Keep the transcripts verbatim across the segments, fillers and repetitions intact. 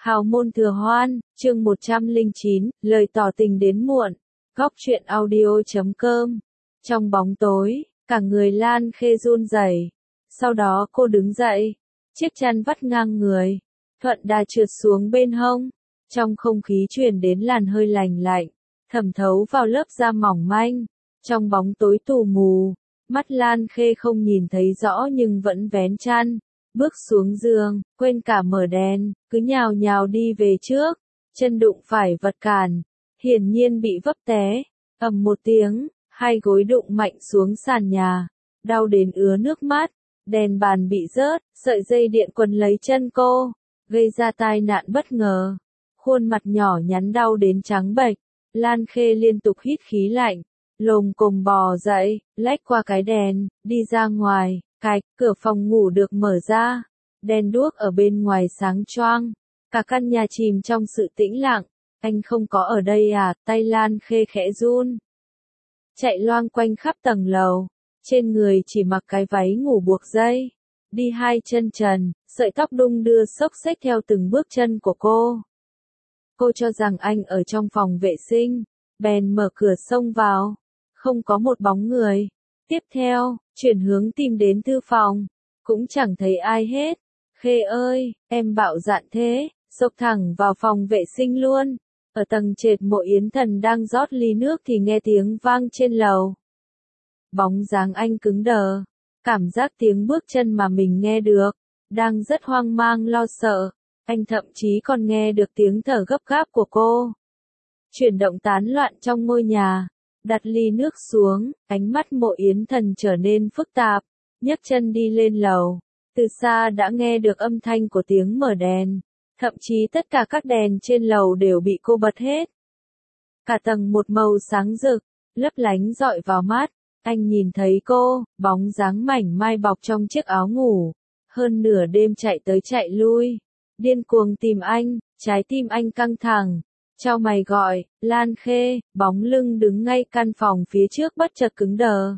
Hào môn thừa hoan, chương một trăm lẻ chín, lời tỏ tình đến muộn. Góc truyện audio chấm com. Trong bóng tối, cả người Lan Khê run rẩy. Sau đó cô đứng dậy, chiếc chăn vắt ngang người, thuận đà trượt xuống bên hông. Trong không khí truyền đến làn hơi lành lạnh, thẩm thấu vào lớp da mỏng manh. Trong bóng tối tù mù, mắt Lan Khê không nhìn thấy rõ nhưng vẫn vén chăn. Bước xuống giường, quên cả mở đèn, cứ nhào nhào đi về trước, chân đụng phải vật cản, hiển nhiên bị vấp té, ầm một tiếng, hai gối đụng mạnh xuống sàn nhà, đau đến ứa nước mắt, đèn bàn bị rớt, sợi dây điện quấn lấy chân cô, gây ra tai nạn bất ngờ, khuôn mặt nhỏ nhắn đau đến trắng bệch, Lan Khê liên tục hít khí lạnh, lồm cồm bò dậy, lách qua cái đèn, đi ra ngoài. Cạch, cửa phòng ngủ được mở ra, đèn đuốc ở bên ngoài sáng choang, cả căn nhà chìm trong sự tĩnh lặng. Anh không có ở đây à? Tay Lan Khê khẽ run, chạy loang quanh khắp tầng lầu, trên người chỉ mặc cái váy ngủ buộc dây, đi hai chân trần, sợi tóc đung đưa xốc xếch theo từng bước chân của cô. Cô cho rằng anh ở trong phòng vệ sinh, bèn mở cửa xông vào, không có một bóng người. Tiếp theo, chuyển hướng tìm đến thư phòng, cũng chẳng thấy ai hết. Khê ơi, em bạo dạn thế, xộc thẳng vào phòng vệ sinh luôn. Ở tầng trệt Mộ Yến Thần đang rót ly nước thì nghe tiếng vang trên lầu. Bóng dáng anh cứng đờ, cảm giác tiếng bước chân mà mình nghe được, đang rất hoang mang lo sợ. Anh thậm chí còn nghe được tiếng thở gấp gáp của cô. Chuyển động tán loạn trong ngôi nhà. Đặt ly nước xuống, ánh mắt Mộ Yến Thần trở nên phức tạp, nhấc chân đi lên lầu. Từ xa đã nghe được âm thanh của tiếng mở đèn, thậm chí tất cả các đèn trên lầu đều bị cô bật hết. Cả tầng một màu sáng rực, lấp lánh dọi vào mắt, anh nhìn thấy cô, bóng dáng mảnh mai bọc trong chiếc áo ngủ, hơn nửa đêm chạy tới chạy lui, điên cuồng tìm anh, trái tim anh căng thẳng. Chau mày gọi, Lan Khê, bóng lưng đứng ngay căn phòng phía trước bất chợt cứng đờ.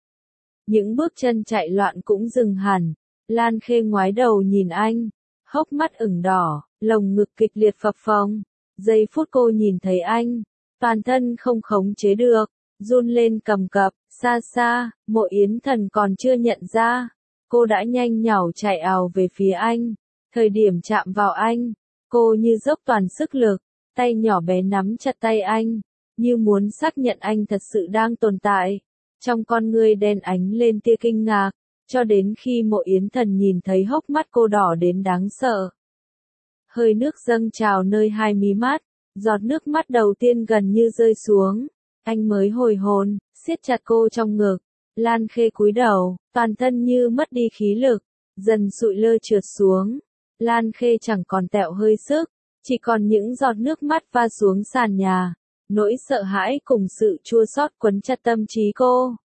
Những bước chân chạy loạn cũng dừng hẳn, Lan Khê ngoái đầu nhìn anh, hốc mắt ửng đỏ, lồng ngực kịch liệt phập phồng. Giây phút cô nhìn thấy anh, toàn thân không khống chế được, run lên cầm cập, xa xa, Mộ Yến Thần còn chưa nhận ra, cô đã nhanh nhảu chạy ào về phía anh. Thời điểm chạm vào anh, cô như dốc toàn sức lực. Tay nhỏ bé nắm chặt tay anh, như muốn xác nhận anh thật sự đang tồn tại. Trong con ngươi đen ánh lên tia kinh ngạc, cho đến khi Mộ Yến Thần nhìn thấy hốc mắt cô đỏ đến đáng sợ. Hơi nước dâng trào nơi hai mí mắt, giọt nước mắt đầu tiên gần như rơi xuống. Anh mới hồi hồn, siết chặt cô trong ngực. Lan Khê cúi đầu, toàn thân như mất đi khí lực, dần sụi lơ trượt xuống. Lan Khê chẳng còn tẹo hơi sức. Chỉ còn những giọt nước mắt va xuống sàn nhà, nỗi sợ hãi cùng sự chua xót quấn chặt tâm trí cô.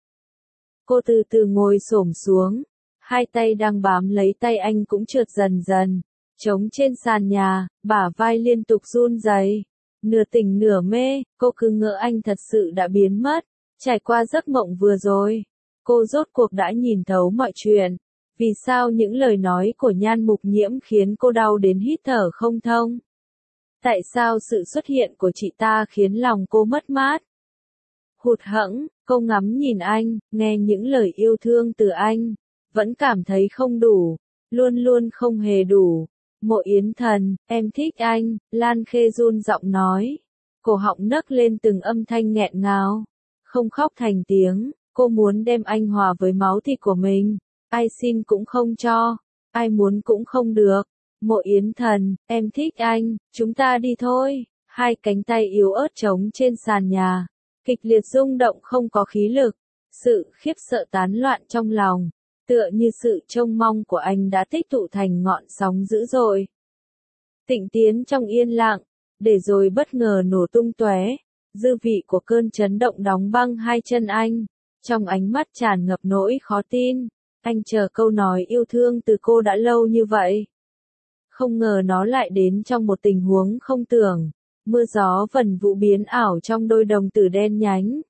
Cô từ từ ngồi xổm xuống, hai tay đang bám lấy tay anh cũng trượt dần dần, trống trên sàn nhà, bả vai liên tục run rẩy. Nửa tỉnh nửa mê, cô cứ ngỡ anh thật sự đã biến mất, trải qua giấc mộng vừa rồi. Cô rốt cuộc đã nhìn thấu mọi chuyện. Vì sao những lời nói của Nhan Mục Nhiễm khiến cô đau đến hít thở không thông? Tại sao sự xuất hiện của chị ta khiến lòng cô mất mát? Hụt hẫng, cô ngắm nhìn anh, nghe những lời yêu thương từ anh, vẫn cảm thấy không đủ, luôn luôn không hề đủ. Mộ Yến Thần, em thích anh, Lan Khê run giọng nói, cổ họng nấc lên từng âm thanh nghẹn ngào, không khóc thành tiếng, cô muốn đem anh hòa với máu thịt của mình, ai xin cũng không cho, ai muốn cũng không được. Mộ Yến Thần, em thích anh, chúng ta đi thôi. Hai cánh tay yếu ớt trống trên sàn nhà, kịch liệt rung động không có khí lực. Sự khiếp sợ tán loạn trong lòng, tựa như sự trông mong của anh đã tích tụ thành ngọn sóng dữ dội. Tịnh tiến trong yên lặng, để rồi bất ngờ nổ tung tóe. Dư vị của cơn chấn động đóng băng hai chân anh, trong ánh mắt tràn ngập nỗi khó tin. Anh chờ câu nói yêu thương từ cô đã lâu như vậy. Không ngờ nó lại đến trong một tình huống không tưởng. Mưa gió vần vũ biến ảo trong đôi đồng tử đen nhánh.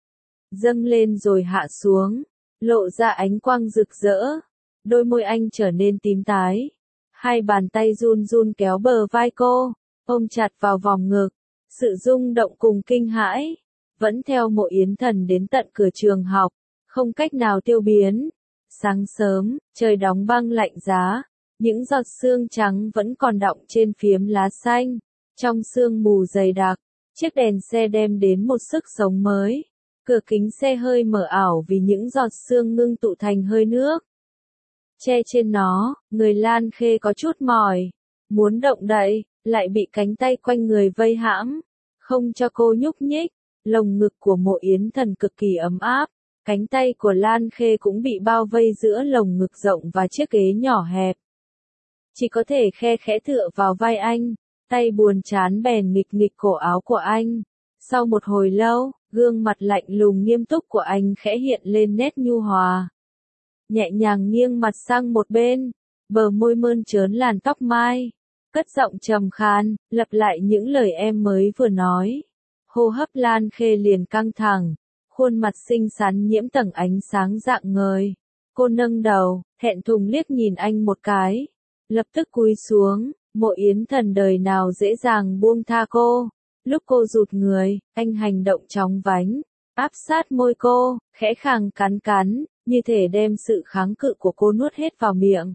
Dâng lên rồi hạ xuống, lộ ra ánh quang rực rỡ. Đôi môi anh trở nên tím tái. hai bàn tay run run kéo bờ vai cô, ôm chặt vào vòng ngực. Sự rung động cùng kinh hãi, vẫn theo Mộ Yến Thần đến tận cửa trường học, không cách nào tiêu biến. Sáng sớm, trời đóng băng lạnh giá, những giọt sương trắng vẫn còn đọng trên phiếm lá xanh. Trong sương mù dày đặc, chiếc đèn xe đem đến một sức sống mới. Cửa kính xe hơi mở ảo vì những giọt sương ngưng tụ thành hơi nước. Che trên nó, người Lan Khê có chút mỏi, muốn động đậy, lại bị cánh tay quanh người vây hãm, không cho cô nhúc nhích. Lồng ngực của Mộ Yến Thần cực kỳ ấm áp, cánh tay của Lan Khê cũng bị bao vây giữa lồng ngực rộng và chiếc ghế nhỏ hẹp. Chỉ có thể khe khẽ tựa vào vai anh, tay buồn chán bèn nghịch nghịch cổ áo của anh. Sau một hồi lâu, gương mặt lạnh lùng nghiêm túc của anh khẽ hiện lên nét nhu hòa. Nhẹ nhàng nghiêng mặt sang một bên, bờ môi mơn trớn làn tóc mai, cất giọng trầm khàn, lặp lại những lời em mới vừa nói. Hô hấp Lan Khê liền căng thẳng, khuôn mặt xinh xắn nhiễm tầng ánh sáng rạng ngời. Cô nâng đầu, thẹn thùng liếc nhìn anh một cái, lập tức cúi xuống. Mộ Yến Thần đời nào dễ dàng buông tha cô. Lúc cô rụt người, anh hành động chóng vánh, áp sát môi cô, khẽ khàng cắn cắn, như thể đem sự kháng cự của cô nuốt hết vào miệng.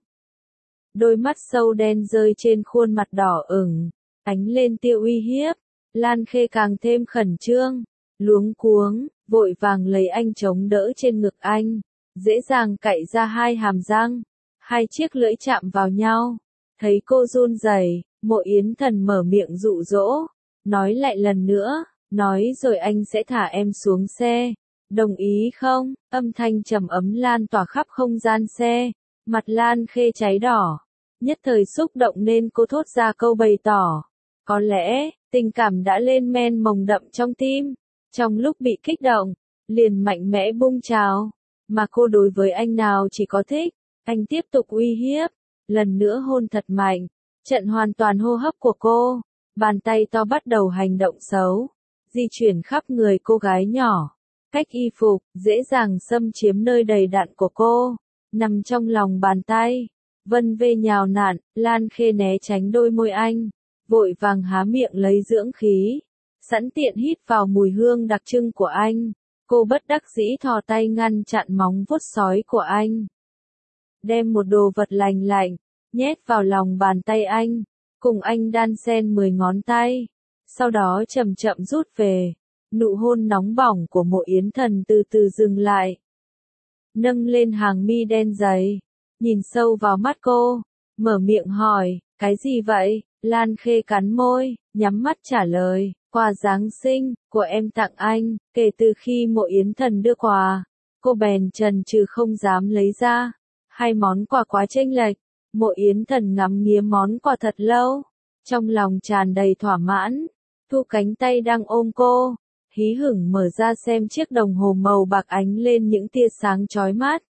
Đôi mắt sâu đen rơi trên khuôn mặt đỏ ửng, ánh lên tia uy hiếp. Lan Khê càng thêm khẩn trương, luống cuống, vội vàng lấy anh chống đỡ trên ngực anh, dễ dàng cạy ra hai hàm răng, hai chiếc lưỡi chạm vào nhau. Thấy cô run rẩy, Mộ Yến Thần mở miệng dụ dỗ, nói lại lần nữa, nói rồi anh sẽ thả em xuống xe, đồng ý không? Âm thanh trầm ấm lan tỏa khắp không gian xe, mặt Lan Khê cháy đỏ, nhất thời xúc động nên cô thốt ra câu bày tỏ. Có lẽ, tình cảm đã lên men mồng đậm trong tim, trong lúc bị kích động, liền mạnh mẽ bung trào, mà cô đối với anh nào chỉ có thích. Anh tiếp tục uy hiếp, lần nữa hôn thật mạnh, trận hoàn toàn hô hấp của cô, bàn tay to bắt đầu hành động xấu, di chuyển khắp người cô gái nhỏ, cách y phục, dễ dàng xâm chiếm nơi đầy đặn của cô, nằm trong lòng bàn tay, vân vê nhào nặn. Lan Khê né tránh đôi môi anh, vội vàng há miệng lấy dưỡng khí, sẵn tiện hít vào mùi hương đặc trưng của anh. Cô bất đắc dĩ thò tay ngăn chặn móng vuốt sói của anh, đem một đồ vật lành lạnh nhét vào lòng bàn tay anh, cùng anh đan xen mười ngón tay, sau đó chậm chậm rút về. Nụ hôn nóng bỏng của Mộ Yến Thần từ từ dừng lại, nâng lên hàng mi đen dày, nhìn sâu vào mắt cô, mở miệng hỏi, cái gì vậy? Lan Khê cắn môi, nhắm mắt trả lời, quà Giáng sinh của em tặng anh. Kể từ khi Mộ Yến Thần đưa quà, cô bèn chần chừ không dám lấy ra. Hai món quà quá chênh lệch, Mộ Yến Thần ngắm nghía món quà thật lâu, trong lòng tràn đầy thỏa mãn. Thu cánh tay đang ôm cô, hí hửng mở ra xem chiếc đồng hồ màu bạc ánh lên những tia sáng chói mắt.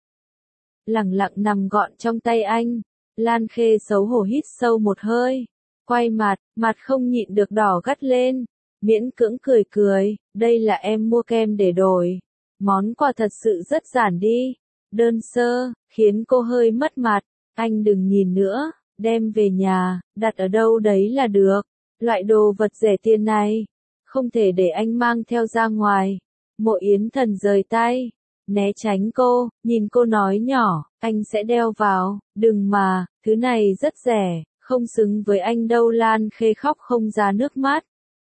Lẳng lặng nằm gọn trong tay anh, Lan Khê xấu hổ hít sâu một hơi, quay mặt, mặt không nhịn được đỏ gắt lên, miễn cưỡng cười cười, đây là em mua kem để đổi. Món quà thật sự rất giản đi, đơn sơ, khiến cô hơi mất mặt. Anh đừng nhìn nữa, đem về nhà, đặt ở đâu đấy là được. Loại đồ vật rẻ tiền này, không thể để anh mang theo ra ngoài. Mộ Yến Thần rời tay, né tránh cô, nhìn cô nói nhỏ, anh sẽ đeo vào, đừng mà, thứ này rất rẻ, không xứng với anh đâu. Lan Khê khóc không ra nước mắt,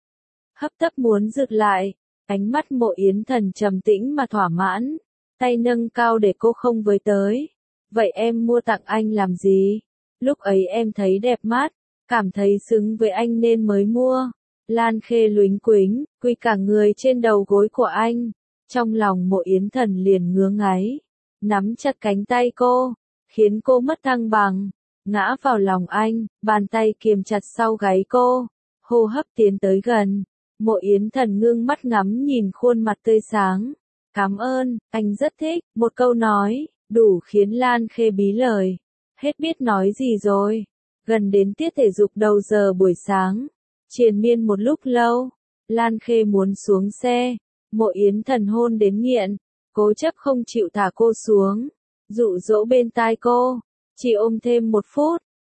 hấp tấp muốn rực lại, ánh mắt Mộ Yến Thần trầm tĩnh mà thỏa mãn, tay nâng cao để cô không với tới. Vậy em mua tặng anh làm gì? Lúc ấy em thấy đẹp mắt, cảm thấy xứng với anh nên mới mua. Lan Khê luính quính, quy cả người trên đầu gối của anh. Trong lòng Mộ Yến Thần liền ngứa ngáy, nắm chặt cánh tay cô, khiến cô mất thăng bằng, ngã vào lòng anh, bàn tay kiềm chặt sau gáy cô, hô hấp tiến tới gần. Mộ Yến Thần ngưng mắt ngắm nhìn khuôn mặt tươi sáng. Cảm ơn, anh rất thích. Một câu nói, đủ khiến Lan Khê bí lời, hết biết nói gì rồi. Gần đến tiết thể dục đầu giờ buổi sáng, triền miên một lúc lâu, Lan Khê muốn xuống xe. Mộ Yến Thần hôn đến nghiện, cố chấp không chịu thả cô xuống, dụ dỗ bên tai cô, chỉ ôm thêm một phút.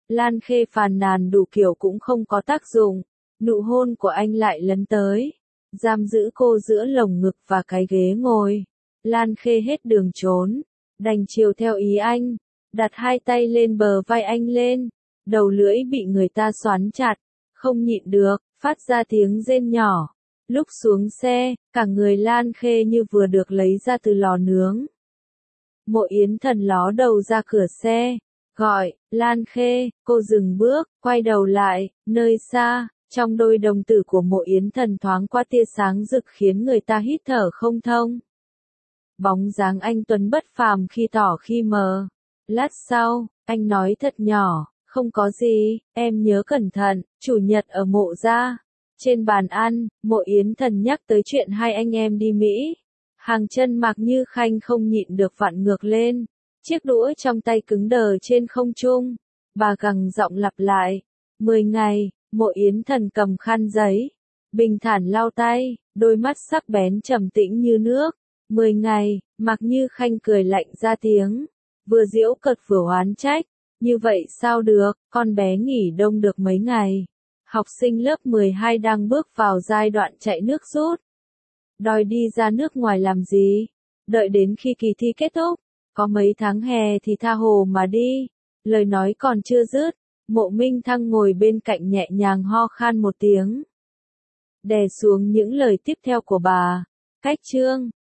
Lan Khê phàn nàn đủ kiểu cũng không có tác dụng, nụ hôn của anh lại lấn tới, giam giữ cô giữa lồng ngực và cái ghế ngồi. Lan Khê hết đường trốn, đành chiều theo ý anh, đặt hai tay lên bờ vai anh lên, đầu lưỡi bị người ta xoắn chặt, không nhịn được, phát ra tiếng rên nhỏ. Lúc xuống xe, cả người Lan Khê như vừa được lấy ra từ lò nướng. Mộ Yến Thần ló đầu ra cửa xe, gọi, Lan Khê, cô dừng bước, quay đầu lại, nơi xa, trong đôi đồng tử của Mộ Yến Thần thoáng qua tia sáng rực khiến người ta hít thở không thông. Bóng dáng anh tuấn bất phàm khi tỏ khi mờ. Lát sau, anh nói thật nhỏ, không có gì, em nhớ cẩn thận, chủ nhật ở Mộ gia. Trên bàn ăn, Mộ Yến Thần nhắc tới chuyện hai anh em đi Mỹ. Hàng chân Mạc Như Khanh không nhịn được vặn ngược lên, chiếc đũa trong tay cứng đờ trên không trung. Bà gằn giọng lặp lại, mười ngày, Mộ Yến Thần cầm khăn giấy, bình thản lau tay, đôi mắt sắc bén trầm tĩnh như nước. Mười ngày, Mạc Như Khanh cười lạnh ra tiếng, vừa giễu cợt vừa oán trách, như vậy sao được, con bé nghỉ đông được mấy ngày. Học sinh lớp mười hai đang bước vào giai đoạn chạy nước rút. Đòi đi ra nước ngoài làm gì? Đợi đến khi kỳ thi kết thúc, có mấy tháng hè thì tha hồ mà đi. Lời nói còn chưa dứt, Mộ Minh Thăng ngồi bên cạnh nhẹ nhàng ho khan một tiếng, đè xuống những lời tiếp theo của bà. Cách chương